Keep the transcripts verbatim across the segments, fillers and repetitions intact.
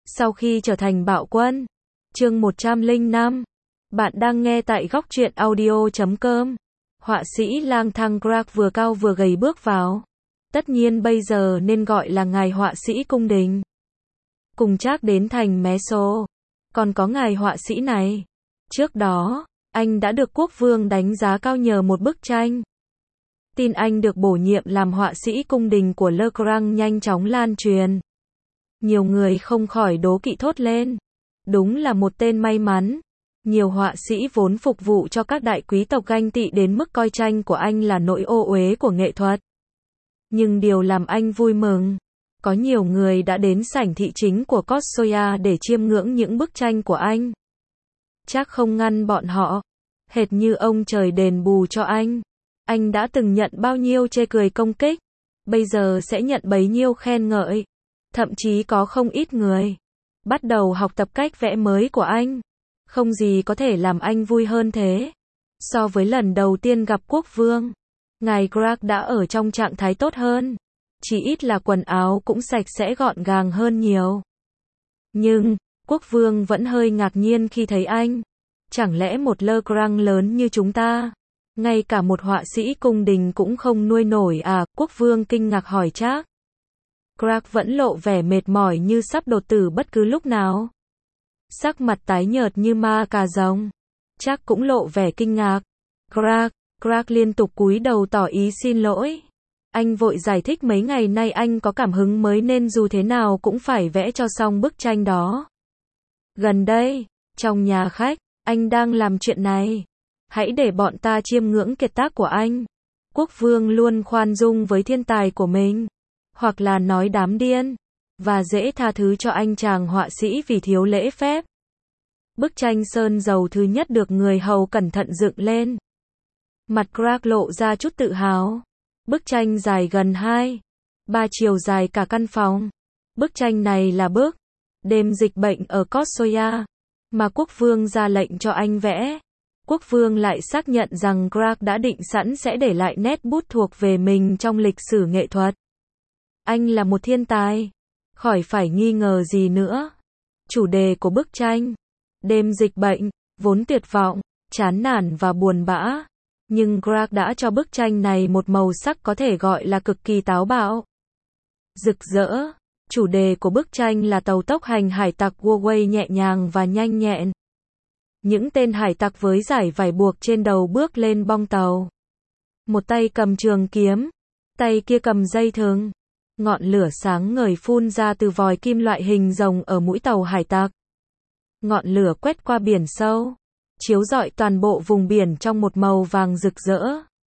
Sau khi trở thành bạo quân. Chương một trăm lẻ năm. Bạn đang nghe tại góc truyện audio chấm com. Họa sĩ lang thang Greg vừa cao vừa gầy bước vào. Tất nhiên bây giờ nên gọi là ngài họa sĩ cung đình. Cùng Trác đến thành Meso. Còn có ngài họa sĩ này. Trước đó, anh đã được quốc vương đánh giá cao nhờ một bức tranh. Tin anh được bổ nhiệm làm họa sĩ cung đình của Le Grand nhanh chóng lan truyền. Nhiều người không khỏi đố kỵ thốt lên. Đúng là một tên may mắn. Nhiều họa sĩ vốn phục vụ cho các đại quý tộc ganh tị đến mức coi tranh của anh là nỗi ô uế của nghệ thuật. Nhưng điều làm anh vui mừng, có nhiều người đã đến sảnh thị chính của Kotsoya để chiêm ngưỡng những bức tranh của anh. Trác không ngăn bọn họ, hệt như ông trời đền bù cho anh. Anh đã từng nhận bao nhiêu chê cười công kích, bây giờ sẽ nhận bấy nhiêu khen ngợi. Thậm chí có không ít người bắt đầu học tập cách vẽ mới của anh. Không gì có thể làm anh vui hơn thế. So với lần đầu tiên gặp quốc vương, ngài Greg đã ở trong trạng thái tốt hơn. Chỉ ít là quần áo cũng sạch sẽ gọn gàng hơn nhiều. Nhưng, quốc vương vẫn hơi ngạc nhiên khi thấy anh. Chẳng lẽ một Le Grand lớn như chúng ta, ngay cả một họa sĩ cung đình cũng không nuôi nổi à? Quốc vương kinh ngạc hỏi Trác. Greg vẫn lộ vẻ mệt mỏi như sắp đột tử bất cứ lúc nào. Sắc mặt tái nhợt như ma cà rồng. Trác cũng lộ vẻ kinh ngạc. Greg, Greg liên tục cúi đầu tỏ ý xin lỗi. Anh vội giải thích mấy ngày nay anh có cảm hứng mới nên dù thế nào cũng phải vẽ cho xong bức tranh đó. Gần đây, trong nhà khách, anh đang làm chuyện này. Hãy để bọn ta chiêm ngưỡng kiệt tác của anh. Quốc vương luôn khoan dung với thiên tài của mình. Hoặc là nói đám điên. Và dễ tha thứ cho anh chàng họa sĩ vì thiếu lễ phép. Bức tranh sơn dầu thứ nhất được người hầu cẩn thận dựng lên. Mặt Greg lộ ra chút tự hào. Bức tranh dài gần hai, ba chiều dài cả căn phòng. Bức tranh này là bức Đêm dịch bệnh ở Kotsoya, mà quốc vương ra lệnh cho anh vẽ. Quốc vương lại xác nhận rằng Greg đã định sẵn sẽ để lại nét bút thuộc về mình trong lịch sử nghệ thuật. Anh là một thiên tài, khỏi phải nghi ngờ gì nữa. Chủ đề của bức tranh, đêm dịch bệnh, vốn tuyệt vọng, chán nản và buồn bã. Nhưng Greg đã cho bức tranh này một màu sắc có thể gọi là cực kỳ táo bạo. Rực rỡ. Chủ đề của bức tranh là tàu tốc hành hải tặc Warway nhẹ nhàng và nhanh nhẹn. Những tên hải tặc với dải vải buộc trên đầu bước lên bong tàu. Một tay cầm trường kiếm, tay kia cầm dây thừng. Ngọn lửa sáng ngời phun ra từ vòi kim loại hình rồng ở mũi tàu hải tặc. Ngọn lửa quét qua biển sâu, chiếu rọi toàn bộ vùng biển trong một màu vàng rực rỡ.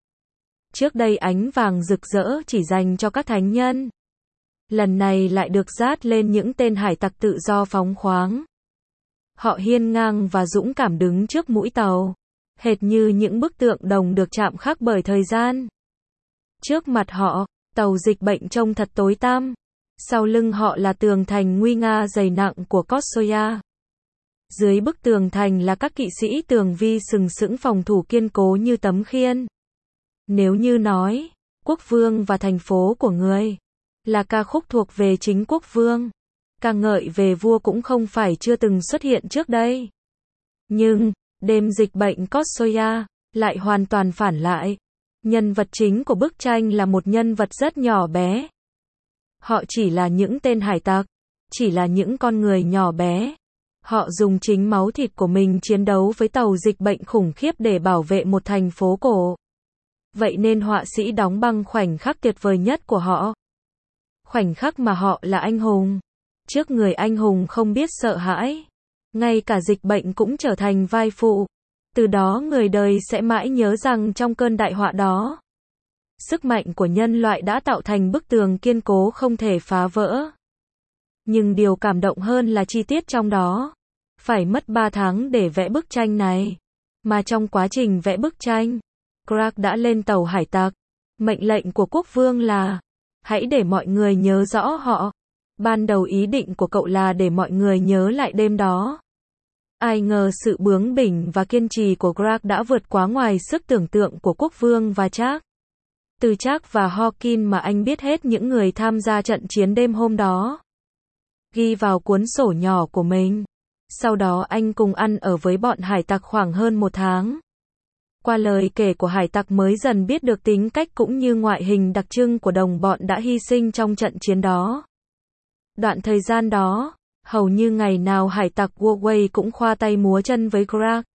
Trước đây ánh vàng rực rỡ chỉ dành cho các thánh nhân. Lần này lại được dát lên những tên hải tặc tự do phóng khoáng. Họ hiên ngang và dũng cảm đứng trước mũi tàu, hệt như những bức tượng đồng được chạm khắc bởi thời gian. Trước mặt họ, tàu dịch bệnh trông thật tối tăm. Sau lưng họ là tường thành nguy nga dày nặng của Kotsoya. Dưới bức tường thành là các kỵ sĩ tường vi sừng sững phòng thủ kiên cố như tấm khiên. Nếu như nói, quốc vương và thành phố của người là ca khúc thuộc về chính quốc vương, ca ngợi về vua cũng không phải chưa từng xuất hiện trước đây. Nhưng, đêm dịch bệnh Kotsoya lại hoàn toàn phản lại. Nhân vật chính của bức tranh là một nhân vật rất nhỏ bé. Họ chỉ là những tên hải tặc, chỉ là những con người nhỏ bé. Họ dùng chính máu thịt của mình chiến đấu với tàu dịch bệnh khủng khiếp để bảo vệ một thành phố cổ. Vậy nên họa sĩ đóng băng khoảnh khắc tuyệt vời nhất của họ. Khoảnh khắc mà họ là anh hùng. Trước người anh hùng không biết sợ hãi. Ngay cả dịch bệnh cũng trở thành vai phụ. Từ đó người đời sẽ mãi nhớ rằng trong cơn đại họa đó, sức mạnh của nhân loại đã tạo thành bức tường kiên cố không thể phá vỡ. Nhưng điều cảm động hơn là chi tiết trong đó. Phải mất ba tháng để vẽ bức tranh này. Mà trong quá trình vẽ bức tranh, Greg đã lên tàu hải tặc. Mệnh lệnh của quốc vương là, hãy để mọi người nhớ rõ họ. Ban đầu ý định của cậu là để mọi người nhớ lại đêm đó. Ai ngờ sự bướng bỉnh và kiên trì của Greg đã vượt quá ngoài sức tưởng tượng của quốc vương và Trác. Từ Trác và Hawkins mà anh biết hết những người tham gia trận chiến đêm hôm đó. ghi vào cuốn sổ nhỏ của mình. Sau đó anh cùng ăn ở với bọn hải tặc khoảng hơn một tháng. Qua lời kể của hải tặc mới dần biết được tính cách cũng như ngoại hình đặc trưng của đồng bọn đã hy sinh trong trận chiến đó. Đoạn thời gian đó, hầu như ngày nào hải tặc Woodway cũng khoa tay múa chân với Greg.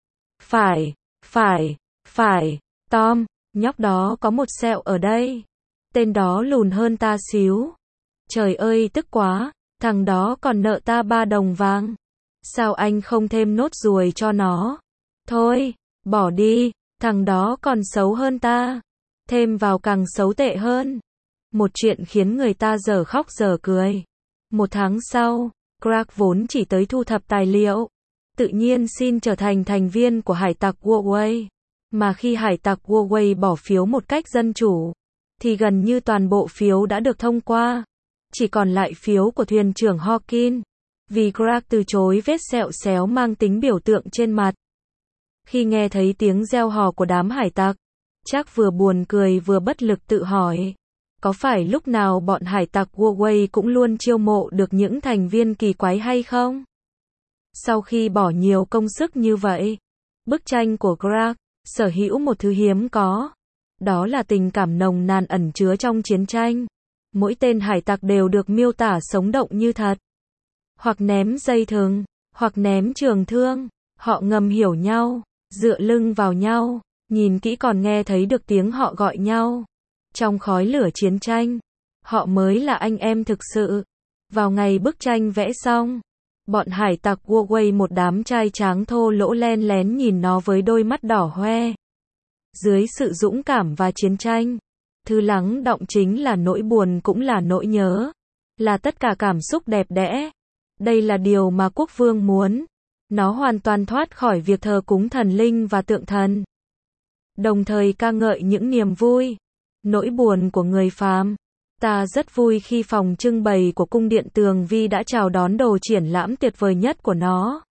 Phải, phải, phải, Tom, nhóc đó có một sẹo ở đây. Tên đó lùn hơn ta xíu. Trời ơi tức quá, thằng đó còn nợ ta ba đồng vàng. Sao anh không thêm nốt ruồi cho nó? Thôi, bỏ đi, thằng đó còn xấu hơn ta. Thêm vào càng xấu tệ hơn. Một chuyện khiến người ta dở khóc dở cười. Một tháng sau, Greg vốn chỉ tới thu thập tài liệu. Tự nhiên xin trở thành thành viên của hải tặc Woodway. Mà khi hải tặc Woodway bỏ phiếu một cách dân chủ, thì gần như toàn bộ phiếu đã được thông qua. Chỉ còn lại phiếu của thuyền trưởng Hawkins. Vì Greg từ chối vết sẹo xéo mang tính biểu tượng trên mặt. Khi nghe thấy tiếng reo hò của đám hải tặc, chắc vừa buồn cười vừa bất lực tự hỏi. Có phải lúc nào bọn hải tặc Woodway cũng luôn chiêu mộ được những thành viên kỳ quái hay không? Sau khi bỏ nhiều công sức như vậy, bức tranh của Greg sở hữu một thứ hiếm có. Đó là tình cảm nồng nàn ẩn chứa trong chiến tranh. Mỗi tên hải tặc đều được miêu tả sống động như thật. Hoặc ném dây thừng, hoặc ném trường thương. Họ ngầm hiểu nhau, dựa lưng vào nhau, nhìn kỹ còn nghe thấy được tiếng họ gọi nhau. Trong khói lửa chiến tranh, họ mới là anh em thực sự. Vào ngày bức tranh vẽ xong, bọn hải tặc Woodway một đám trai tráng thô lỗ len lén nhìn nó với đôi mắt đỏ hoe. Dưới sự dũng cảm và chiến tranh, thứ lắng đọng chính là nỗi buồn cũng là nỗi nhớ. Là tất cả cảm xúc đẹp đẽ. Đây là điều mà quốc vương muốn. Nó hoàn toàn thoát khỏi việc thờ cúng thần linh và tượng thần. Đồng thời ca ngợi những niềm vui, nỗi buồn của người phàm. Ta rất vui khi phòng trưng bày của cung điện Tường Vi đã chào đón đồ triển lãm tuyệt vời nhất của nó.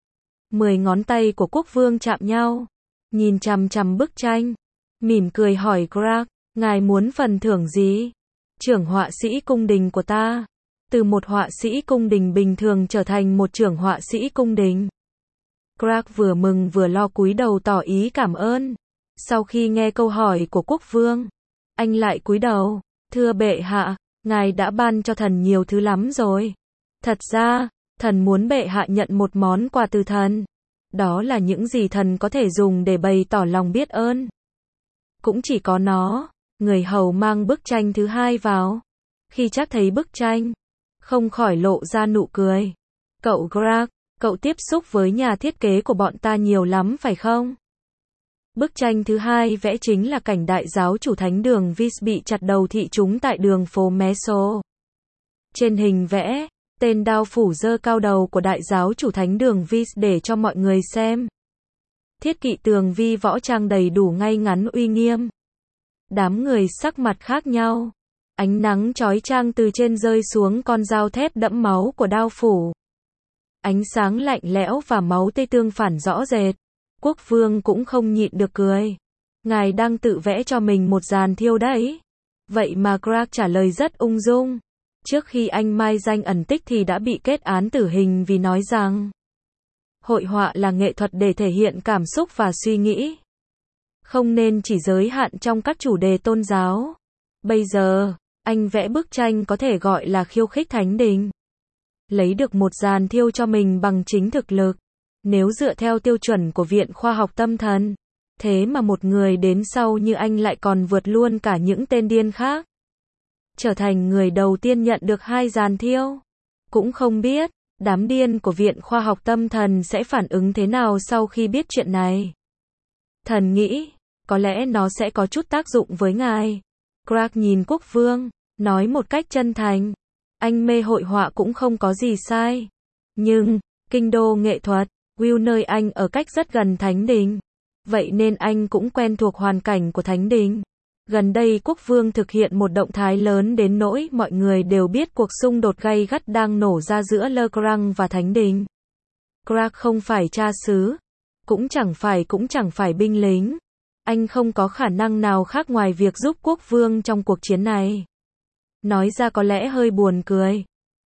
Mười ngón tay của quốc vương chạm nhau, nhìn chằm chằm bức tranh, mỉm cười hỏi Greg, ngài muốn phần thưởng gì? Trưởng họa sĩ cung đình của ta. Từ một họa sĩ cung đình bình thường trở thành một trưởng họa sĩ cung đình. Greg vừa mừng vừa lo cúi đầu tỏ ý cảm ơn. Sau khi nghe câu hỏi của quốc vương, anh lại cúi đầu, thưa bệ hạ, ngài đã ban cho thần nhiều thứ lắm rồi. Thật ra, thần muốn bệ hạ nhận một món quà từ thần. Đó là những gì thần có thể dùng để bày tỏ lòng biết ơn. Cũng chỉ có nó. Người hầu mang bức tranh thứ hai vào. Khi chắc thấy bức tranh, không khỏi lộ ra nụ cười. Cậu Greg, cậu tiếp xúc với nhà thiết kế của bọn ta nhiều lắm phải không? Bức tranh thứ hai vẽ chính là cảnh đại giáo chủ thánh đường Vis bị chặt đầu thị chúng tại đường phố Meso. Trên hình vẽ, tên đao phủ giơ cao đầu của đại giáo chủ thánh đường Vis để cho mọi người xem. Thiết kỵ tường vi võ trang đầy đủ ngay ngắn uy nghiêm. Đám người sắc mặt khác nhau. Ánh nắng chói chang từ trên rơi xuống con dao thép đẫm máu của đao phủ. Ánh sáng lạnh lẽo và máu tươi tương phản rõ rệt. Quốc vương cũng không nhịn được cười. Ngài đang tự vẽ cho mình một dàn thiêu đấy. Vậy mà Greg trả lời rất ung dung. Trước khi anh mai danh ẩn tích thì đã bị kết án tử hình vì nói rằng hội họa là nghệ thuật để thể hiện cảm xúc và suy nghĩ. Không nên chỉ giới hạn trong các chủ đề tôn giáo. Bây giờ, anh vẽ bức tranh có thể gọi là khiêu khích thánh đình. Lấy được một dàn thiêu cho mình bằng chính thực lực. Nếu dựa theo tiêu chuẩn của Viện Khoa học Tâm thần, thế mà một người đến sau như anh lại còn vượt luôn cả những tên điên khác. Trở thành người đầu tiên nhận được hai dàn thiêu. Cũng không biết, đám điên của Viện Khoa học Tâm thần sẽ phản ứng thế nào sau khi biết chuyện này. Thần nghĩ, có lẽ nó sẽ có chút tác dụng với ngài. Greg nhìn quốc vương, nói một cách chân thành. Anh mê hội họa cũng không có gì sai. Nhưng, kinh đô nghệ thuật, Will nơi anh ở cách rất gần thánh đình. Vậy nên anh cũng quen thuộc hoàn cảnh của thánh đình. Gần đây quốc vương thực hiện một động thái lớn đến nỗi mọi người đều biết cuộc xung đột gay gắt đang nổ ra giữa Le Grand và thánh đình. Greg không phải cha xứ. Cũng chẳng phải cũng chẳng phải binh lính. Anh không có khả năng nào khác ngoài việc giúp quốc vương trong cuộc chiến này. Nói ra có lẽ hơi buồn cười.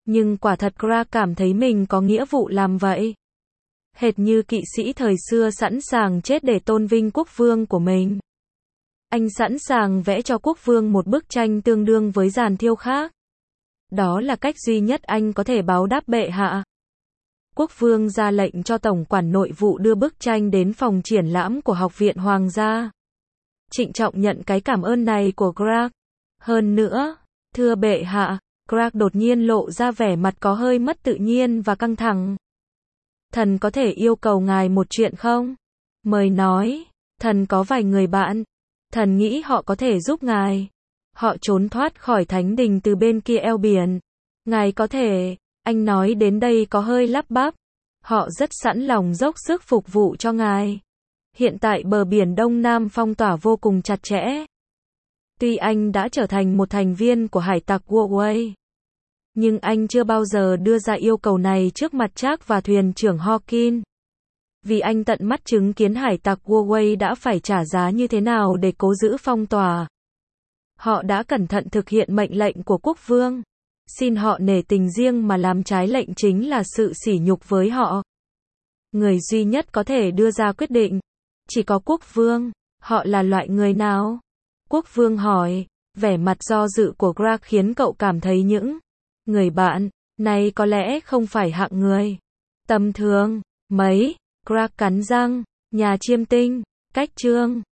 Nhưng quả thật Greg cảm thấy mình có nghĩa vụ làm vậy. Hệt như kỵ sĩ thời xưa sẵn sàng chết để tôn vinh quốc vương của mình. Anh sẵn sàng vẽ cho quốc vương một bức tranh tương đương với dàn thiêu khác. Đó là cách duy nhất anh có thể báo đáp bệ hạ. Quốc vương ra lệnh cho tổng quản nội vụ đưa bức tranh đến phòng triển lãm của Học viện Hoàng gia. Trịnh trọng nhận cái cảm ơn này của Greg. Hơn nữa, thưa bệ hạ, Greg đột nhiên lộ ra vẻ mặt có hơi mất tự nhiên và căng thẳng. Thần có thể yêu cầu ngài một chuyện không? Mời nói, thần có vài người bạn. Thần nghĩ họ có thể giúp ngài. Họ trốn thoát khỏi thánh đình từ bên kia eo biển. Ngài có thể, anh nói đến đây có hơi lắp bắp. Họ rất sẵn lòng dốc sức phục vụ cho ngài. Hiện tại bờ biển Đông Nam phong tỏa vô cùng chặt chẽ. Tuy anh đã trở thành một thành viên của hải tặc Warway, nhưng anh chưa bao giờ đưa ra yêu cầu này trước mặt Jack và thuyền trưởng Hawkins. Vì anh tận mắt chứng kiến hải tặc Warway đã phải trả giá như thế nào để cố giữ phong tỏa. Họ đã cẩn thận thực hiện mệnh lệnh của quốc vương. Xin họ nể tình riêng mà làm trái lệnh chính là sự sỉ nhục với họ. Người duy nhất có thể đưa ra quyết định chỉ có quốc vương. Họ là loại người nào? Quốc vương hỏi. Vẻ mặt do dự của Greg khiến cậu cảm thấy những người bạn này có lẽ không phải hạng người tầm thường mấy. Greg cắn răng. Nhà chiêm tinh, cách trương.